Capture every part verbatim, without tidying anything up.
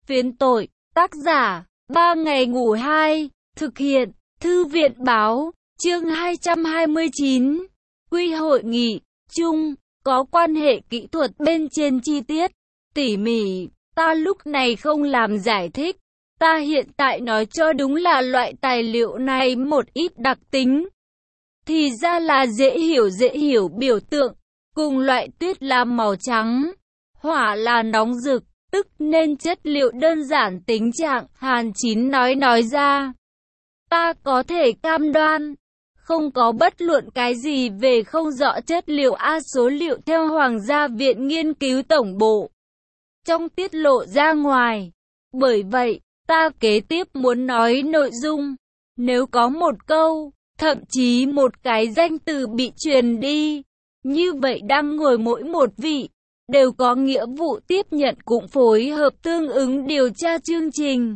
Phiến tội, tác giả, ba ngày ngủ hai, thực hiện, Thư viện báo, chương hai trăm hai mươi chín. Quy hội nghị, chung, có quan hệ kỹ thuật bên trên chi tiết, tỉ mỉ, ta lúc này không làm giải thích. Ta hiện tại nói cho đúng là loại tài liệu này một ít đặc tính. Thì ra là dễ hiểu dễ hiểu biểu tượng, cùng loại tuyết là màu trắng, hỏa là nóng rực, tức nên chất liệu đơn giản tính trạng, Hàn Chín nói nói ra. Ta có thể cam đoan, không có bất luận cái gì về không rõ chất liệu A số liệu theo Hoàng gia Viện Nghiên cứu Tổng bộ trong tiết lộ ra ngoài. Bởi vậy, ta kế tiếp muốn nói nội dung. Nếu có một câu, thậm chí một cái danh từ bị truyền đi, như vậy đang ngồi mỗi một vị đều có nghĩa vụ tiếp nhận cũng phối hợp tương ứng điều tra chương trình.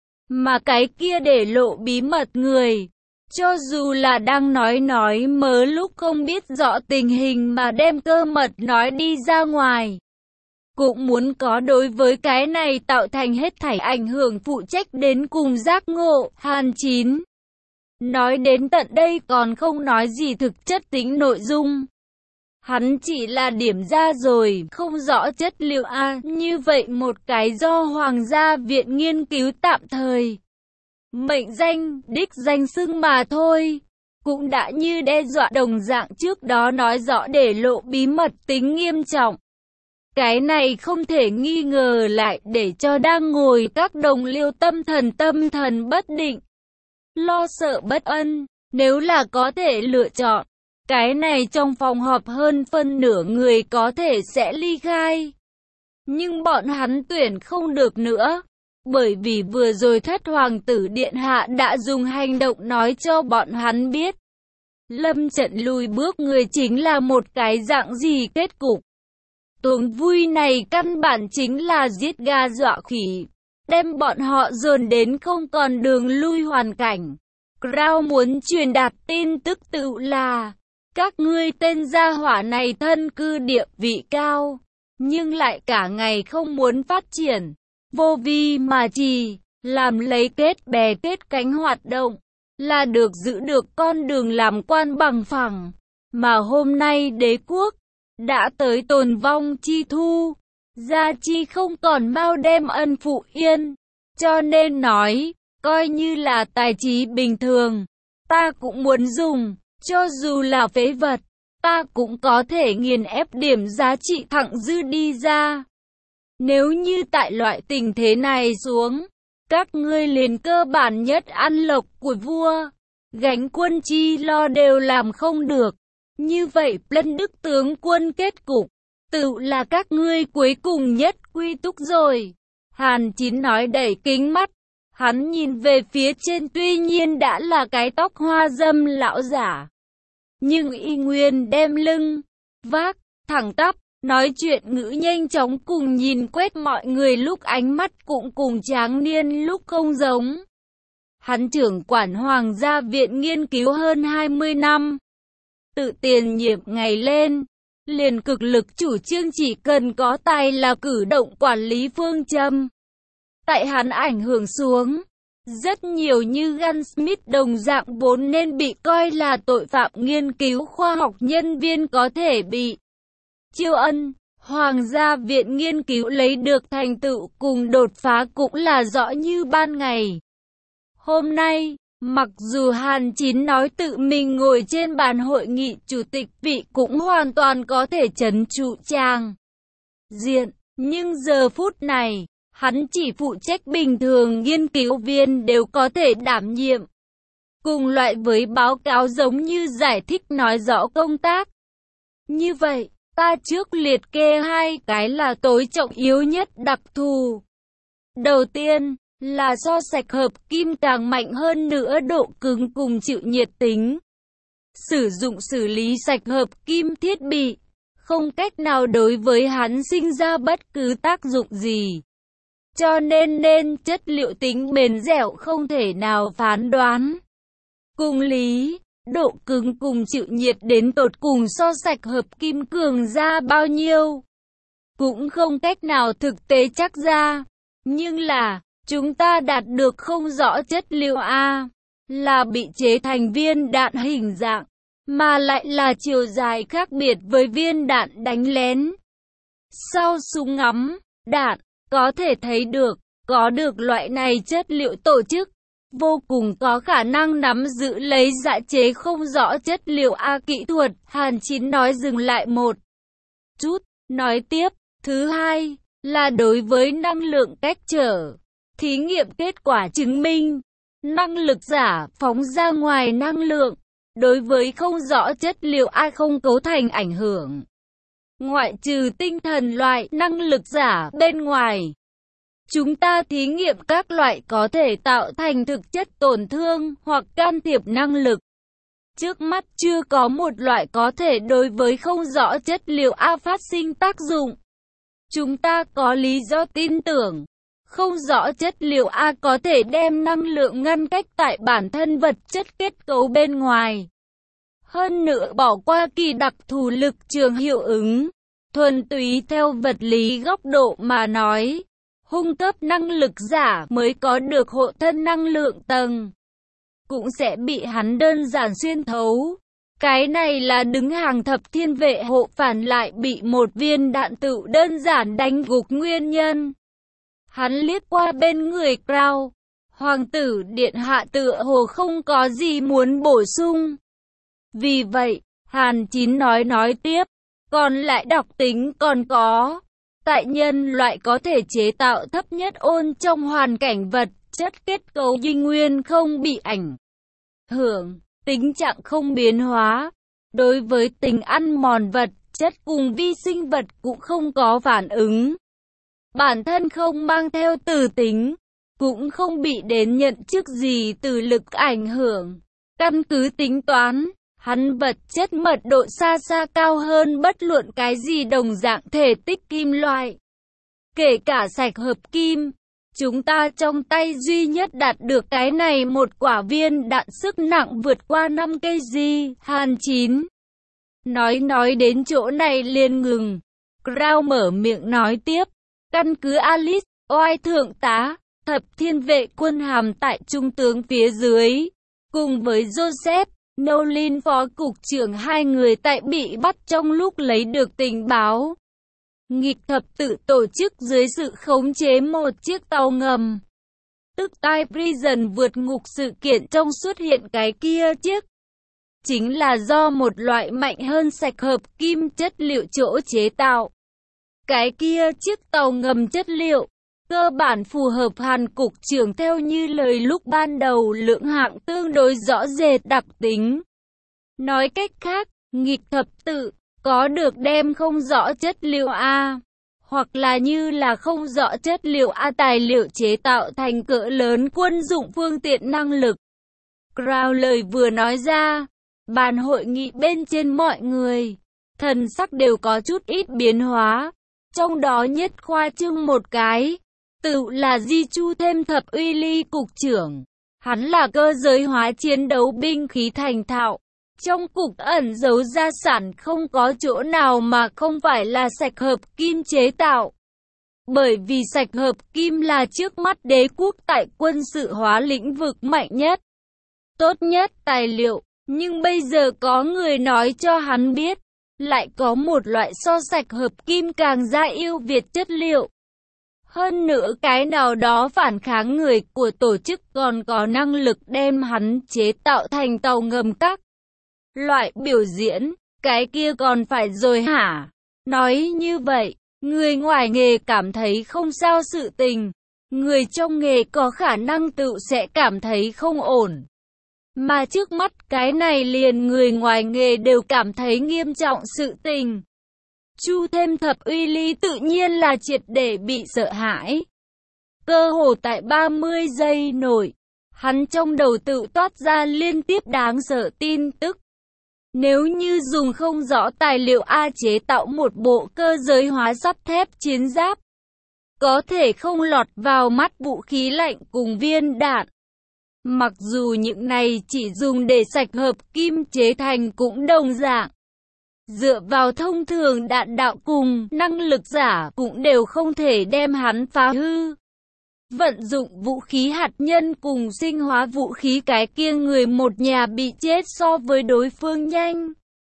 Mà cái kia để lộ bí mật người, cho dù là đang nói nói mớ lúc không biết rõ tình hình mà đem cơ mật nói đi ra ngoài, cũng muốn có đối với cái này tạo thành hết thảy ảnh hưởng phụ trách đến cùng giác ngộ. Hàn Chín nói đến tận đây còn không nói gì thực chất tính nội dung. Hắn chỉ là điểm ra rồi, không rõ chất liệu A, như vậy một cái do Hoàng gia Viện Nghiên cứu tạm thời mệnh danh, đích danh xưng mà thôi. Cũng đã như đe dọa đồng dạng trước đó nói rõ để lộ bí mật tính nghiêm trọng. Cái này không thể nghi ngờ lại để cho đang ngồi các đồng liêu tâm thần tâm thần bất định, lo sợ bất an. Nếu là có thể lựa chọn, cái này trong phòng họp hơn phân nửa người có thể sẽ ly khai. Nhưng bọn hắn tuyển không được nữa. Bởi vì vừa rồi thất hoàng tử điện hạ đã dùng hành động nói cho bọn hắn biết. Lâm trận lùi bước người chính là một cái dạng gì kết cục. Tuồng vui này căn bản chính là giết gà dọa khỉ, đem bọn họ dồn đến không còn đường lui hoàn cảnh. Crown muốn truyền đạt tin tức tự là, các ngươi tên gia hỏa này thân cư địa vị cao, nhưng lại cả ngày không muốn phát triển, vô vi mà chỉ làm lấy kết bè kết cánh hoạt động, là được giữ được con đường làm quan bằng phẳng. Mà hôm nay đế quốc đã tới tồn vong chi thu, gia chi không còn mau đem ân phụ yên, cho nên nói, coi như là tài trí bình thường, ta cũng muốn dùng, cho dù là phế vật, ta cũng có thể nghiền ép điểm giá trị thẳng dư đi ra. Nếu như tại loại tình thế này xuống, các ngươi liền cơ bản nhất ăn lộc của vua, gánh quân chi lo đều làm không được. Như vậy Lân Đức tướng quân kết cục, tự là các ngươi cuối cùng nhất quy túc rồi. Hàn Chín nói đẩy kính mắt, hắn nhìn về phía trên tuy nhiên đã là cái tóc hoa dâm lão giả, nhưng y nguyên đem lưng, vác, thẳng tắp, nói chuyện ngữ nhanh chóng cùng nhìn quét mọi người lúc ánh mắt cũng cùng tráng niên lúc không giống. Hắn trưởng quản Hoàng gia Viện Nghiên cứu hơn hai mươi năm. Tự tiền nhiệm ngày lên, liền cực lực chủ trương chỉ cần có tài là cử động quản lý phương châm. Tại hắn ảnh hưởng xuống, rất nhiều như Gunsmith đồng dạng vốn nên bị coi là tội phạm nghiên cứu khoa học nhân viên có thể bị chiêu ân. Hoàng gia Viện Nghiên cứu lấy được thành tựu cùng đột phá cũng là rõ như ban ngày. Hôm nay, mặc dù Hàn Chín nói tự mình ngồi trên bàn hội nghị chủ tịch vị cũng hoàn toàn có thể trấn trụ trang diện, nhưng giờ phút này, hắn chỉ phụ trách bình thường nghiên cứu viên đều có thể đảm nhiệm. Cùng loại với báo cáo giống như giải thích nói rõ công tác. Như vậy, ta trước liệt kê hai cái là tối trọng yếu nhất đặc thù. Đầu tiên, là do sạch hợp kim càng mạnh hơn nữa độ cứng cùng chịu nhiệt tính. Sử dụng xử lý sạch hợp kim thiết bị, không cách nào đối với hắn sinh ra bất cứ tác dụng gì. Cho nên nên chất liệu tính bền dẻo không thể nào phán đoán. Cùng lý, độ cứng cùng chịu nhiệt đến tột cùng so sạch hợp kim cường ra bao nhiêu, cũng không cách nào thực tế chắc ra. Nhưng là, chúng ta đạt được không rõ chất liệu A, là bị chế thành viên đạn hình dạng, mà lại là chiều dài khác biệt với viên đạn đánh lén. Sau súng ngắm, đạn, có thể thấy được, có được loại này chất liệu tổ chức, vô cùng có khả năng nắm giữ lấy dạ chế không rõ chất liệu A kỹ thuật. Hàn Chín nói dừng lại một chút, nói tiếp, thứ hai, là đối với năng lượng cách trở. Thí nghiệm kết quả chứng minh, năng lực giả phóng ra ngoài năng lượng, đối với không rõ chất liệu A không cấu thành ảnh hưởng. Ngoại trừ tinh thần loại năng lực giả bên ngoài, chúng ta thí nghiệm các loại có thể tạo thành thực chất tổn thương hoặc can thiệp năng lực. Trước mắt chưa có một loại có thể đối với không rõ chất liệu A phát sinh tác dụng. Chúng ta có lý do tin tưởng, không rõ chất liệu A có thể đem năng lượng ngăn cách tại bản thân vật chất kết cấu bên ngoài. Hơn nữa bỏ qua kỳ đặc thù lực trường hiệu ứng, thuần túy theo vật lý góc độ mà nói, hung cấp năng lực giả mới có được hộ thân năng lượng tầng, cũng sẽ bị hắn đơn giản xuyên thấu. Cái này là đứng hàng thập thiên vệ hộ phản lại bị một viên đạn tựu đơn giản đánh gục nguyên nhân. Hắn liếc qua bên người Crown, hoàng tử điện hạ tựa hồ không có gì muốn bổ sung. Vì vậy, Hàn Chín nói nói tiếp, còn lại độc tính còn có. Tại nhân loại có thể chế tạo thấp nhất ôn trong hoàn cảnh vật chất kết cấu duy nguyên không bị ảnh hưởng, tính trạng không biến hóa. Đối với tính ăn mòn vật chất cùng vi sinh vật cũng không có phản ứng. Bản thân không mang theo từ tính, cũng không bị đến nhận chức gì từ lực ảnh hưởng. Căn cứ tính toán, hắn vật chất mật độ xa xa cao hơn bất luận cái gì đồng dạng thể tích kim loại. Kể cả sạch hợp kim, chúng ta trong tay duy nhất đạt được cái này một quả viên đạn sức nặng vượt qua năm ki lô gam. Hàn Chín nói nói đến chỗ này liền ngừng. Crown mở miệng nói tiếp, căn cứ Alice, oai thượng tá, thập thiên vệ quân hàm tại trung tướng phía dưới, cùng với Joseph Nolan phó cục trưởng hai người tại bị bắt trong lúc lấy được tình báo. Nghịch thập tự tổ chức dưới sự khống chế một chiếc tàu ngầm, tức tai Prison vượt ngục sự kiện trong xuất hiện cái kia chiếc, chính là do một loại mạnh hơn sạch hợp kim chất liệu chỗ chế tạo. Cái kia chiếc tàu ngầm chất liệu, cơ bản phù hợp Hàn cục trưởng theo như lời lúc ban đầu lượng hạng tương đối rõ rệt đặc tính. Nói cách khác, nghịch thập tự có được đem không rõ chất liệu A, hoặc là như là không rõ chất liệu A tài liệu chế tạo thành cỡ lớn quân dụng phương tiện năng lực. Crown lời vừa nói ra, bàn hội nghị bên trên mọi người, thần sắc đều có chút ít biến hóa, trong đó nhất khoa trương một cái, tự là Di Chu thêm thập uy ly cục trưởng. Hắn là cơ giới hóa chiến đấu binh khí thành thạo. Trong cục ẩn giấu gia sản không có chỗ nào mà không phải là sạch hợp kim chế tạo. Bởi vì sạch hợp kim là trước mắt đế quốc tại quân sự hóa lĩnh vực mạnh nhất, tốt nhất tài liệu. Nhưng bây giờ có người nói cho hắn biết, lại có một loại so sạch hợp kim càng gia yêu việt chất liệu. Hơn nữa cái nào đó phản kháng người của tổ chức còn có năng lực đem hắn chế tạo thành tàu ngầm các loại biểu diễn, cái kia còn phải rồi hả? Nói như vậy, người ngoài nghề cảm thấy không sao sự tình, người trong nghề có khả năng tự sẽ cảm thấy không ổn. Mà trước mắt cái này liền người ngoài nghề đều cảm thấy nghiêm trọng sự tình. Chu thêm thập uy ly tự nhiên là triệt để bị sợ hãi. Cơ hồ tại ba mươi giây nổi, hắn trong đầu tự toát ra liên tiếp đáng sợ tin tức. Nếu như dùng không rõ tài liệu A chế tạo một bộ cơ giới hóa sắt thép chiến giáp, có thể không lọt vào mắt vũ khí lạnh cùng viên đạn. Mặc dù những này chỉ dùng để sạch hợp kim chế thành cũng đồng dạng. Dựa vào thông thường đạn đạo cùng năng lực giả cũng đều không thể đem hắn phá hư. vận dụng vũ khí hạt nhân cùng sinh hóa vũ khí, cái kia người một nhà bị chết so với đối phương nhanh.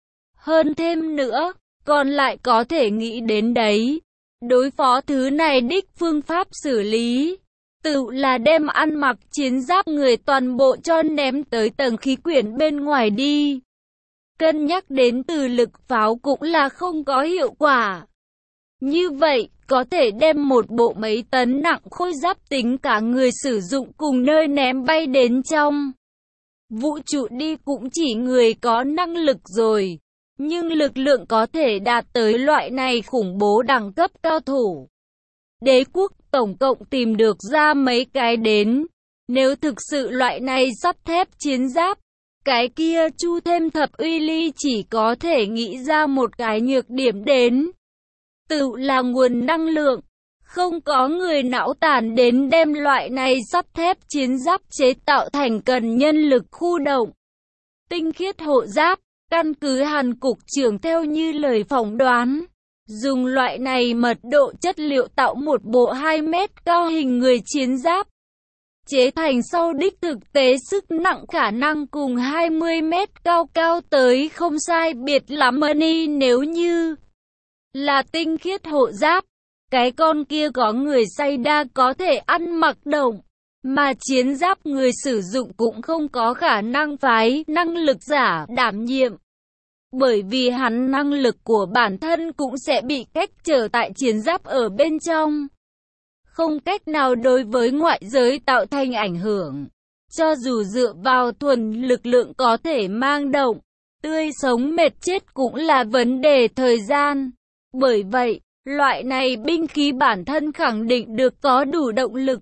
Hơn thêm nữa, còn lại có thể nghĩ đến đấy. Đối phó thứ này đích phương pháp xử lý, tự là đem ăn mặc chiến giáp người toàn bộ cho ném tới tầng khí quyển bên ngoài đi. Cân nhắc đến từ lực pháo cũng là không có hiệu quả. Như vậy, có thể đem một bộ mấy tấn nặng khôi giáp tính cả người sử dụng cùng nơi ném bay đến trong vũ trụ đi cũng chỉ người có năng lực rồi. Nhưng lực lượng có thể đạt tới loại này khủng bố đẳng cấp cao thủ. Đế quốc tổng cộng tìm được ra mấy cái đến. Nếu thực sự loại này sắt thép chiến giáp, cái kia Chu Thêm Thập Uy Ly chỉ có thể nghĩ ra một cái nhược điểm đến. Tự là nguồn năng lượng. Không có người não tàn đến đem loại này sắt thép chiến giáp chế tạo thành cần nhân lực khu động. Tinh khiết hộ giáp. Căn cứ Hàn Cục trưởng theo như lời phỏng đoán, dùng loại này mật độ chất liệu tạo một bộ hai mét cao hình người chiến giáp. Chế thành sau đích thực tế sức nặng khả năng cùng hai mươi mét cao cao tới không sai biệt lắm money. Nếu như là tinh khiết hộ giáp, cái con kia có người say đa có thể ăn mặc động. Mà chiến giáp người sử dụng cũng không có khả năng phái năng lực giả đảm nhiệm. Bởi vì hắn năng lực của bản thân cũng sẽ bị cách trở tại chiến giáp ở bên trong. Không cách nào đối với ngoại giới tạo thành ảnh hưởng. Cho dù dựa vào thuần lực lượng có thể mang động, tươi sống mệt chết cũng là vấn đề thời gian. Bởi vậy, loại này binh khí bản thân khẳng định được có đủ động lực.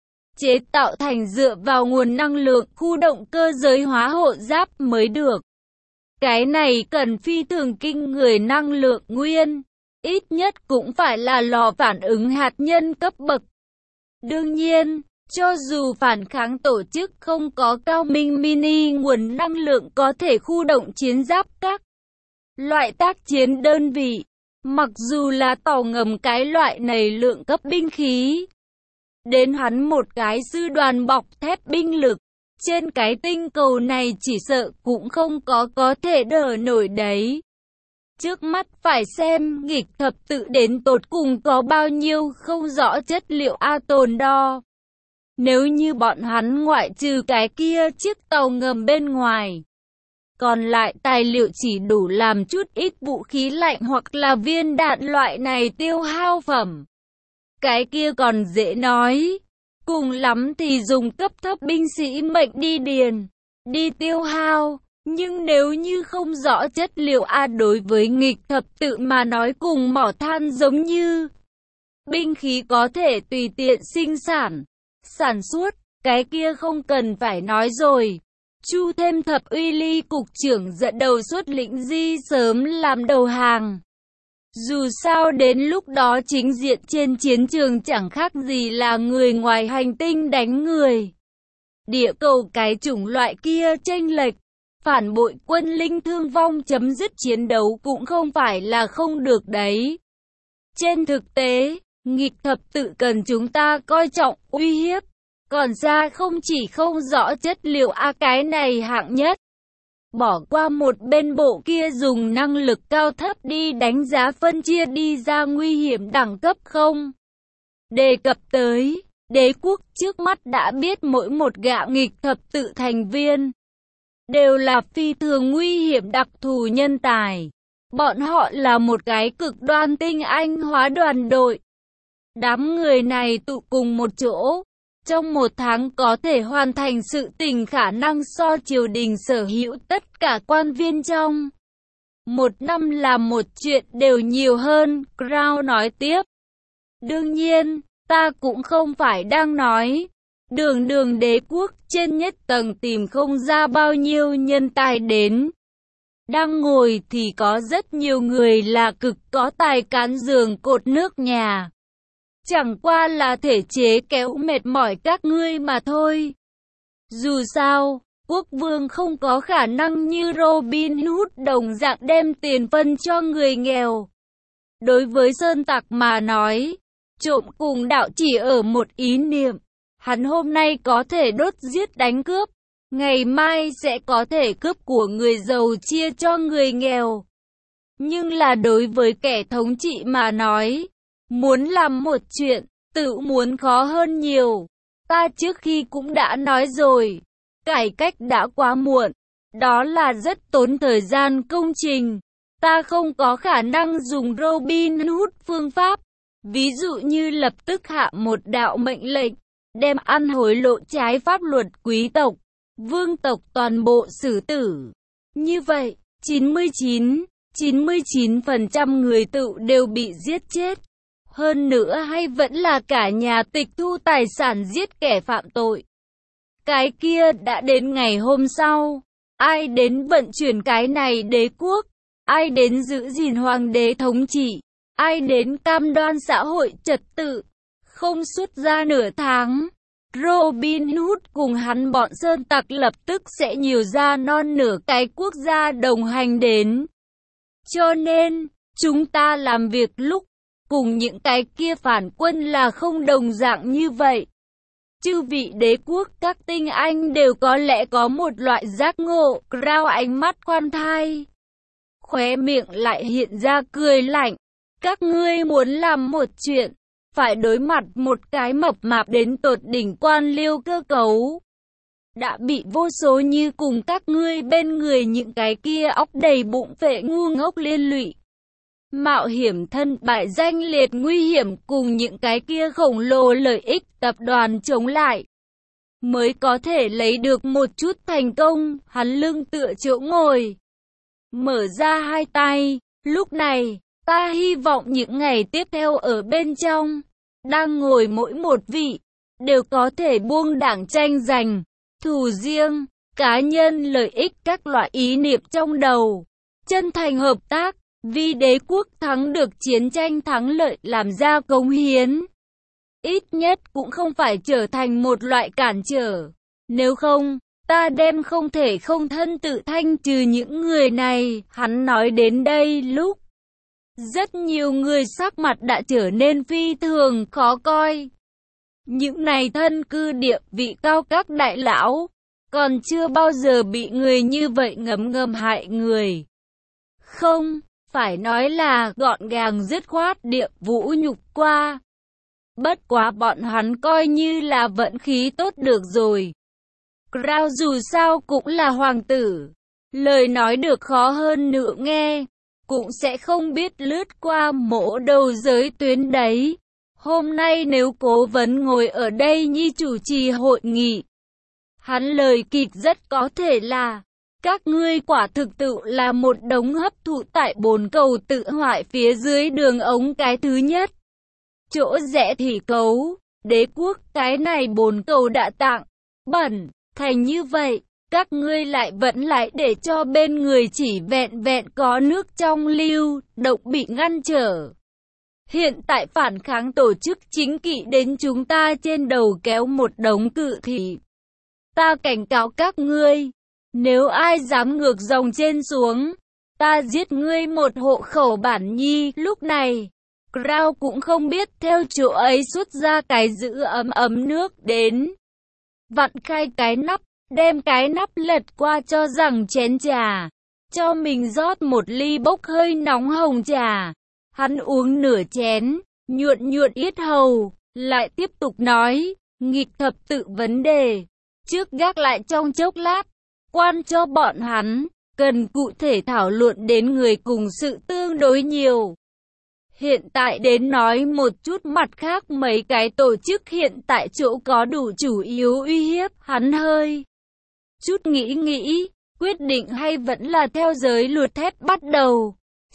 Chế tạo thành dựa vào nguồn năng lượng khu động cơ giới hóa hộ giáp mới được. Cái này cần phi thường kinh người năng lượng nguyên, ít nhất cũng phải là lò phản ứng hạt nhân cấp bậc. Đương nhiên, cho dù phản kháng tổ chức không có cao minh mini nguồn năng lượng có thể khu động chiến giáp các loại tác chiến đơn vị, mặc dù là tàu ngầm cái loại này lượng cấp binh khí, đến hắn một cái sư đoàn bọc thép binh lực. Trên cái tinh cầu này chỉ sợ cũng không có có thể đỡ nổi đấy. Trước mắt phải xem nghịch thập tự đến tột cùng có bao nhiêu không rõ chất liệu A tồn đo. Nếu như bọn hắn ngoại trừ cái kia chiếc tàu ngầm bên ngoài, còn lại tài liệu chỉ đủ làm chút ít vũ khí lạnh hoặc là viên đạn loại này tiêu hao phẩm. Cái kia còn dễ nói. Cùng lắm thì dùng cấp thấp binh sĩ mệnh đi điền, đi tiêu hao. Nhưng nếu như không rõ chất liệu A đối với nghịch thập tự mà nói cùng mỏ than giống như binh khí có thể tùy tiện sinh sản, sản xuất, cái kia không cần phải nói rồi. Chu Thêm Thập Uy Ly cục trưởng dẫn đầu xuất lĩnh di sớm làm đầu hàng. Dù sao đến lúc đó chính diện trên chiến trường chẳng khác gì là người ngoài hành tinh đánh người. Địa cầu cái chủng loại kia chênh lệch, phản bội quân linh thương vong chấm dứt chiến đấu cũng không phải là không được đấy. Trên thực tế, nghịch thập tự cần chúng ta coi trọng uy hiếp, còn ra không chỉ không rõ chất liệu A cái này hạng nhất. Bỏ qua một bên bộ kia dùng năng lực cao thấp đi đánh giá phân chia đi ra nguy hiểm đẳng cấp không. Đề cập tới, đế quốc trước mắt đã biết mỗi một gã nghịch thập tự thành viên đều là phi thường nguy hiểm đặc thù nhân tài. Bọn họ là một cái cực đoan tinh anh hóa đoàn đội. Đám người này tụ cùng một chỗ, trong một tháng có thể hoàn thành sự tình khả năng so triều đình sở hữu tất cả quan viên trong một năm làm một chuyện đều nhiều hơn, Crown nói tiếp. Đương nhiên, ta cũng không phải đang nói, đường đường đế quốc trên nhất tầng tìm không ra bao nhiêu nhân tài đến. Đang ngồi thì có rất nhiều người là cực có tài cán giường cột nước nhà. Chẳng qua là thể chế kéo mệt mỏi các ngươi mà thôi. Dù sao, quốc vương không có khả năng như Robin Hood đồng dạng đem tiền phân cho người nghèo. Đối với sơn tặc mà nói, Trộm cùng đạo chỉ ở một ý niệm. Hắn hôm nay có thể đốt giết đánh cướp, ngày mai sẽ có thể cướp của người giàu chia cho người nghèo. Nhưng là đối với kẻ thống trị mà nói, muốn làm một chuyện, tự muốn khó hơn nhiều. Ta trước khi cũng đã nói rồi, cải cách đã quá muộn, đó là rất tốn thời gian công trình. Ta không có khả năng dùng Robin Hood phương pháp, ví dụ như lập tức hạ một đạo mệnh lệnh, đem ăn hối lộ trái pháp luật quý tộc, vương tộc toàn bộ xử tử. Như vậy, chín mươi chín, chín mươi chín phần trăm người tự đều bị giết chết. Hơn nữa hay vẫn là cả nhà tịch thu tài sản giết kẻ phạm tội. Cái kia đã đến ngày hôm sau, ai đến vận chuyển cái này đế quốc, ai đến giữ gìn hoàng đế thống trị, ai đến cam đoan xã hội trật tự. Không xuất ra nửa tháng, Robin Hood cùng hắn bọn sơn tặc lập tức sẽ nhiều ra non nửa cái quốc gia đồng hành đến. Cho nên, chúng ta làm việc lúc cùng những cái kia phản quân là không đồng dạng như vậy. Chư vị đế quốc các tinh anh đều có lẽ có một loại giác ngộ. Crown ánh mắt khoan thai, khóe miệng lại hiện ra cười lạnh. Các ngươi muốn làm một chuyện, phải đối mặt một cái mập mạp đến tột đỉnh quan liêu cơ cấu. Đã bị vô số như cùng các ngươi bên người những cái kia óc đầy bụng phệ ngu ngốc liên lụy. Mạo hiểm thân bại danh liệt nguy hiểm cùng những cái kia khổng lồ lợi ích tập đoàn chống lại. Mới có thể lấy được một chút thành công, hắn lưng tựa chỗ ngồi. Mở ra hai tay, lúc này, ta hy vọng những ngày tiếp theo ở bên trong, đang ngồi mỗi một vị, đều có thể buông đảng tranh giành, thù riêng, cá nhân lợi ích các loại ý niệm trong đầu. Chân thành hợp tác, vì đế quốc thắng được chiến tranh thắng lợi làm ra cống hiến. Ít nhất cũng không phải trở thành một loại cản trở. Nếu không, ta đem không thể không thân tự thanh trừ những người này. Hắn nói đến đây lúc rất nhiều người sắc mặt đã trở nên phi thường khó coi. Những này thân cư địa vị cao các đại lão, còn chưa bao giờ bị người như vậy ngấm ngầm hại người. Không, phải nói là gọn gàng dứt khoát địa vũ nhục qua. Bất quá bọn hắn coi như là vận khí tốt được rồi. Crown dù sao cũng là hoàng tử, lời nói được khó hơn nữa nghe, cũng sẽ không biết lướt qua mổ đầu giới tuyến đấy. Hôm nay nếu cố vấn ngồi ở đây như chủ trì hội nghị, hắn lời kịch rất có thể là: các ngươi quả thực tự là một đống hấp thụ tại bồn cầu tự hoại phía dưới đường ống cái thứ nhất. Chỗ rẽ thì cấu, đế quốc cái này bồn cầu đã tặng, bẩn, thành như vậy, các ngươi lại vẫn lại để cho bên người chỉ vẹn vẹn có nước trong lưu, động bị ngăn trở. Hiện tại phản kháng tổ chức chính kỵ đến chúng ta trên đầu kéo một đống cự thì. Ta cảnh cáo các ngươi, nếu ai dám ngược dòng trên xuống, ta giết ngươi một hộ khẩu bản nhi. Lúc này, Crown cũng không biết theo chỗ ấy xuất ra cái giữ ấm ấm nước đến. Vặn khai cái nắp, đem cái nắp lật qua cho rằng chén trà, cho mình rót một ly bốc hơi nóng hồng trà. Hắn uống nửa chén, nhuận nhuận yết hầu, lại tiếp tục nói, nghịch thập tự vấn đề. Trước gác lại trong chốc lát, quan cho bọn hắn, cần cụ thể thảo luận đến người cùng sự tương đối nhiều. Hiện tại đến nói một chút mặt khác mấy cái tổ chức hiện tại chỗ có đủ chủ yếu uy hiếp. Hắn hơi chút nghĩ nghĩ, quyết định hay vẫn là theo giới luật thép bắt đầu.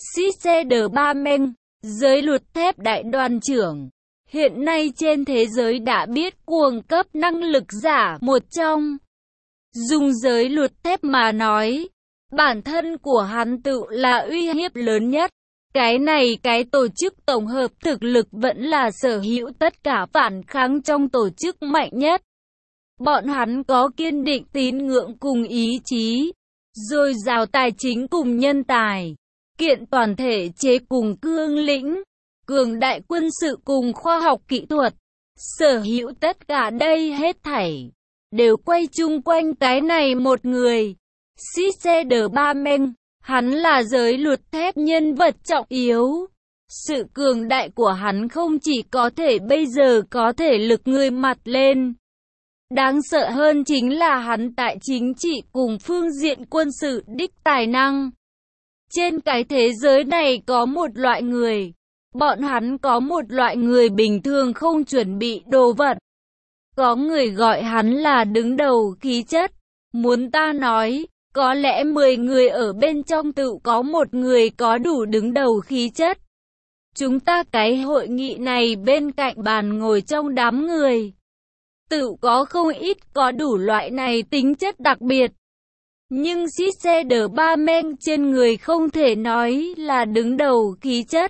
Cicede Bamen, giới luật thép đại đoàn trưởng, hiện nay trên thế giới đã biết cuồng cấp năng lực giả một trong. Dùng giới luật thép mà nói, bản thân của hắn tự là uy hiếp lớn nhất. Cái này cái tổ chức tổng hợp thực lực vẫn là sở hữu tất cả phản kháng trong tổ chức mạnh nhất. Bọn hắn có kiên định tín ngưỡng cùng ý chí, dồi dào tài chính cùng nhân tài, kiện toàn thể chế cùng cương lĩnh. cường đại quân sự cùng khoa học kỹ thuật. Sở hữu tất cả đây hết thảy đều quay chung quanh cái này một người. Caesar-Barmen, hắn là giới luật thép nhân vật trọng yếu. Sự cường đại của hắn không chỉ có thể bây giờ có thể lực người mặt lên. Đáng sợ hơn chính là hắn tại chính trị cùng phương diện quân sự đích tài năng. Trên cái thế giới này có một loại người, bọn hắn có một loại người bình thường không chuẩn bị đồ vật. Có người gọi hắn là đứng đầu khí chất. Muốn ta nói, có lẽ mười người ở bên trong tự có một người có đủ đứng đầu khí chất. Chúng ta cái hội nghị này bên cạnh bàn ngồi trong đám người. Tự có không ít có đủ loại này tính chất đặc biệt. Nhưng Caesar-Barmen trên người không thể nói là đứng đầu khí chất,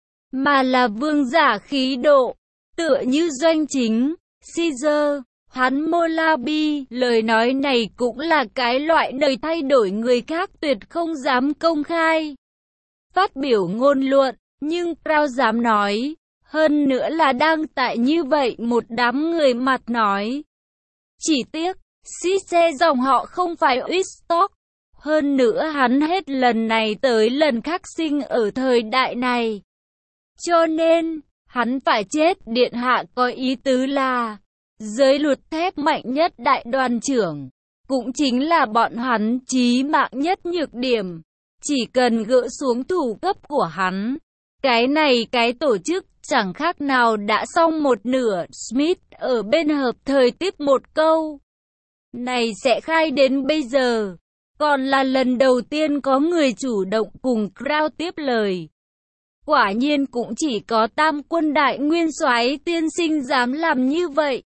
mà là vương giả khí độ, tựa như doanh chính, Caesar, hắn Molabi. Lời nói này cũng là cái loại đời thay đổi người khác tuyệt không dám công khai phát biểu ngôn luận, nhưng Crown dám nói, hơn nữa là đang tại như vậy một đám người mặt nói. Chỉ tiếc, Caesar dòng họ không phải Wistock, hơn nữa hắn hết lần này tới lần khác sinh ở thời đại này. Cho nên, hắn phải chết. Điện hạ có ý tứ là, giới luật thép mạnh nhất đại đoàn trưởng, cũng chính là bọn hắn chí mạng nhất nhược điểm. Chỉ cần gỡ xuống thủ cấp của hắn, cái này cái tổ chức chẳng khác nào đã xong một nửa. Smith ở bên hợp thời tiếp một câu này sẽ khai đến bây giờ, còn là lần đầu tiên có người chủ động cùng Crown tiếp lời. Quả nhiên cũng chỉ có Tam quân đại nguyên soái tiên sinh dám làm như vậy.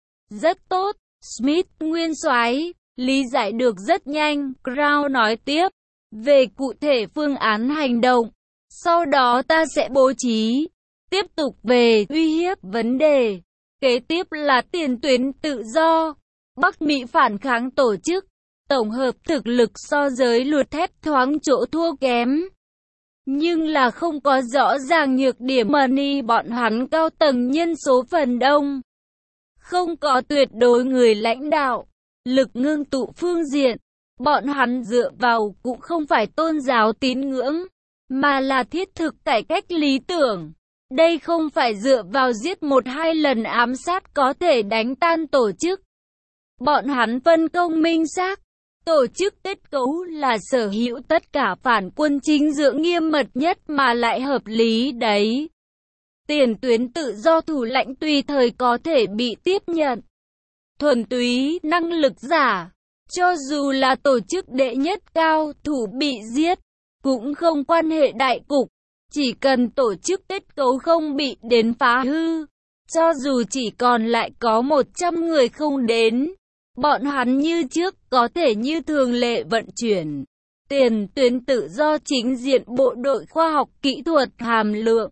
Rất tốt, Smith nguyên soái, lý giải được rất nhanh. Crown nói tiếp, về cụ thể phương án hành động, sau đó ta sẽ bố trí. Tiếp tục về uy hiếp vấn đề. Kế tiếp là tiền tuyến tự do. Bắc Mỹ phản kháng tổ chức, tổng hợp thực lực so giới luật thép thoáng chỗ thua kém. Nhưng là không có rõ ràng nhược điểm money bọn hắn cao tầng nhân số phần đông. Không có tuyệt đối người lãnh đạo, lực ngưng tụ phương diện. Bọn hắn dựa vào cũng không phải tôn giáo tín ngưỡng, mà là thiết thực cải cách lý tưởng. Đây không phải dựa vào giết một hai lần ám sát có thể đánh tan tổ chức. Bọn hắn phân công minh xác. Tổ chức kết cấu là sở hữu tất cả phản quân chính dưỡng nghiêm mật nhất mà lại hợp lý đấy. Tiền tuyến tự do thủ lãnh tùy thời có thể bị tiếp nhận. Thuần túy năng lực giả, cho dù là tổ chức đệ nhất cao thủ bị giết, cũng không quan hệ đại cục. Chỉ cần tổ chức kết cấu không bị đến phá hư, cho dù chỉ còn lại có một trăm người không đến, bọn hắn như trước có thể như thường lệ vận chuyển. Tiền tuyến tự do chính diện bộ đội khoa học kỹ thuật hàm lượng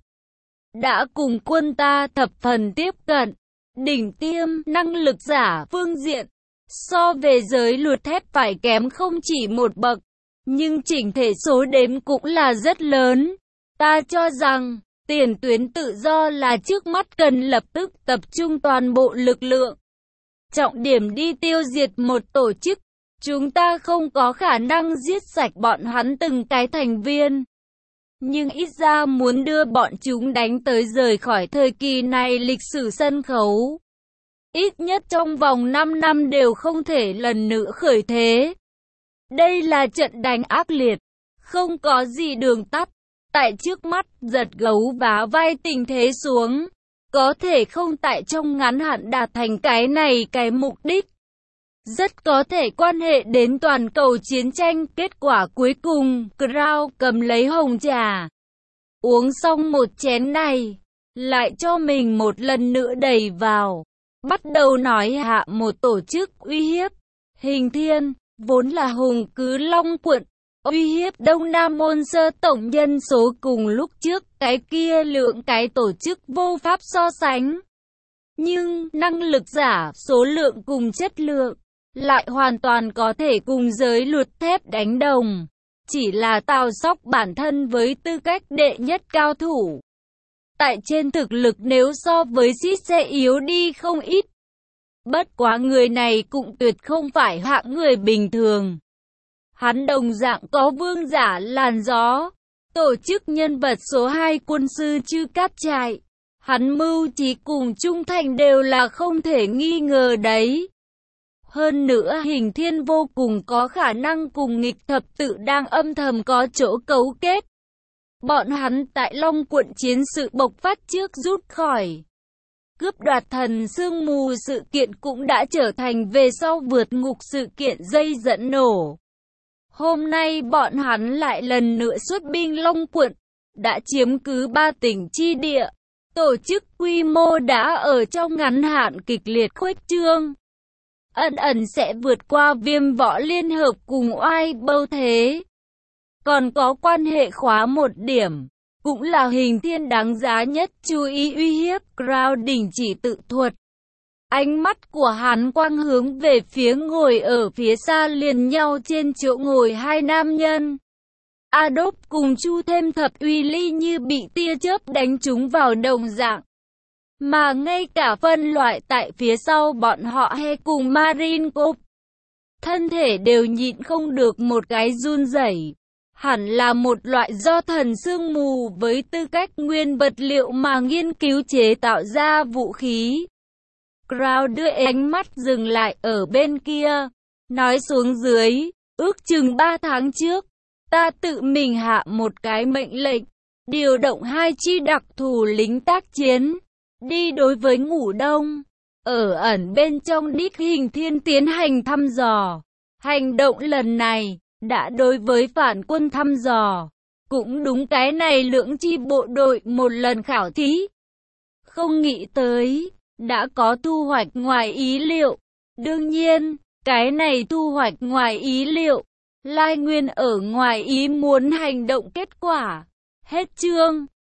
đã cùng quân ta thập phần tiếp cận. Đỉnh tiêm năng lực giả phương diện so về giới luật thép phải kém không chỉ một bậc, nhưng chỉnh thể số đếm cũng là rất lớn. Ta cho rằng tiền tuyến tự do là trước mắt cần lập tức tập trung toàn bộ lực lượng, trọng điểm đi tiêu diệt một tổ chức. Chúng ta không có khả năng giết sạch bọn hắn từng cái thành viên, nhưng ít ra muốn đưa bọn chúng đánh tới rời khỏi thời kỳ này lịch sử sân khấu. Ít nhất trong vòng năm năm đều không thể lần nữa khởi thế. Đây là trận đánh ác liệt, không có gì đường tắt. Tại trước mắt giật gấu vá vai tình thế xuống, có thể không tại trong ngắn hạn đạt thành cái này cái mục đích. Rất có thể quan hệ đến toàn cầu chiến tranh. Kết quả cuối cùng, Crown cầm lấy hồng trà, uống xong một chén này, lại cho mình một lần nữa đầy vào, bắt đầu nói hạ một tổ chức uy hiếp. Hình Thiên, vốn là hùng cứ Long quận, uy hiếp Đông Nam môn sơ tổng nhân số cùng lúc trước cái kia lượng cái tổ chức vô pháp so sánh. Nhưng năng lực giả, số lượng cùng chất lượng lại hoàn toàn có thể cùng giới luật thép đánh đồng. Chỉ là Tào Sóc bản thân với tư cách đệ nhất cao thủ, tại trên thực lực nếu so với Sid sẽ yếu đi không ít. Bất quá người này cũng tuyệt không phải hạng người bình thường. Hắn đồng dạng có vương giả làn gió, tổ chức nhân vật số hai quân sư Chư Cát Trại. Hắn mưu trí cùng trung thành đều là không thể nghi ngờ đấy. Hơn nữa Hình Thiên vô cùng có khả năng cùng nghịch thập tự đang âm thầm có chỗ cấu kết. Bọn hắn tại Long Quận chiến sự bộc phát trước rút khỏi. Cướp đoạt thần sương mù sự kiện cũng đã trở thành về sau vượt ngục sự kiện dây dẫn nổ. Hôm nay bọn hắn lại lần nữa xuất binh Long Quận, đã chiếm cứ ba tỉnh chi địa. Tổ chức quy mô đã ở trong ngắn hạn kịch liệt khuếch trương. Ẩn ẩn sẽ vượt qua Viêm Võ Liên Hợp cùng Oai Bâu Thế. Còn có quan hệ khóa một điểm, cũng là Hình Thiên đáng giá nhất chú ý uy hiếp Crown đình chỉ tự thuật. Ánh mắt của hắn quang hướng về phía ngồi ở phía xa liền nhau trên chỗ ngồi hai nam nhân. Adolf cùng Chu Thêm Thập Uy Ly như bị tia chớp đánh trúng vào đồng dạng. Mà ngay cả phân loại tại phía sau bọn họ hay cùng Marine Corps, thân thể đều nhịn không được một cái run rẩy. Hẳn là một loại do thần sương mù với tư cách nguyên vật liệu mà nghiên cứu chế tạo ra vũ khí. Crown đưa ánh mắt dừng lại ở bên kia, nói xuống dưới, ước chừng ba tháng trước, ta tự mình hạ một cái mệnh lệnh, điều động hai chi đặc thù lính tác chiến, đi đối với Ngủ Đông, ở ẩn bên trong đích Hình Thiên tiến hành thăm dò. Hành động lần này, đã đối với phản quân thăm dò, cũng đúng cái này lưỡng chi bộ đội một lần khảo thí. Không nghĩ tới, đã có thu hoạch ngoài ý liệu. Đương nhiên, cái này thu hoạch ngoài ý liệu, lai nguyên ở ngoài ý muốn hành động kết quả. Hết chương.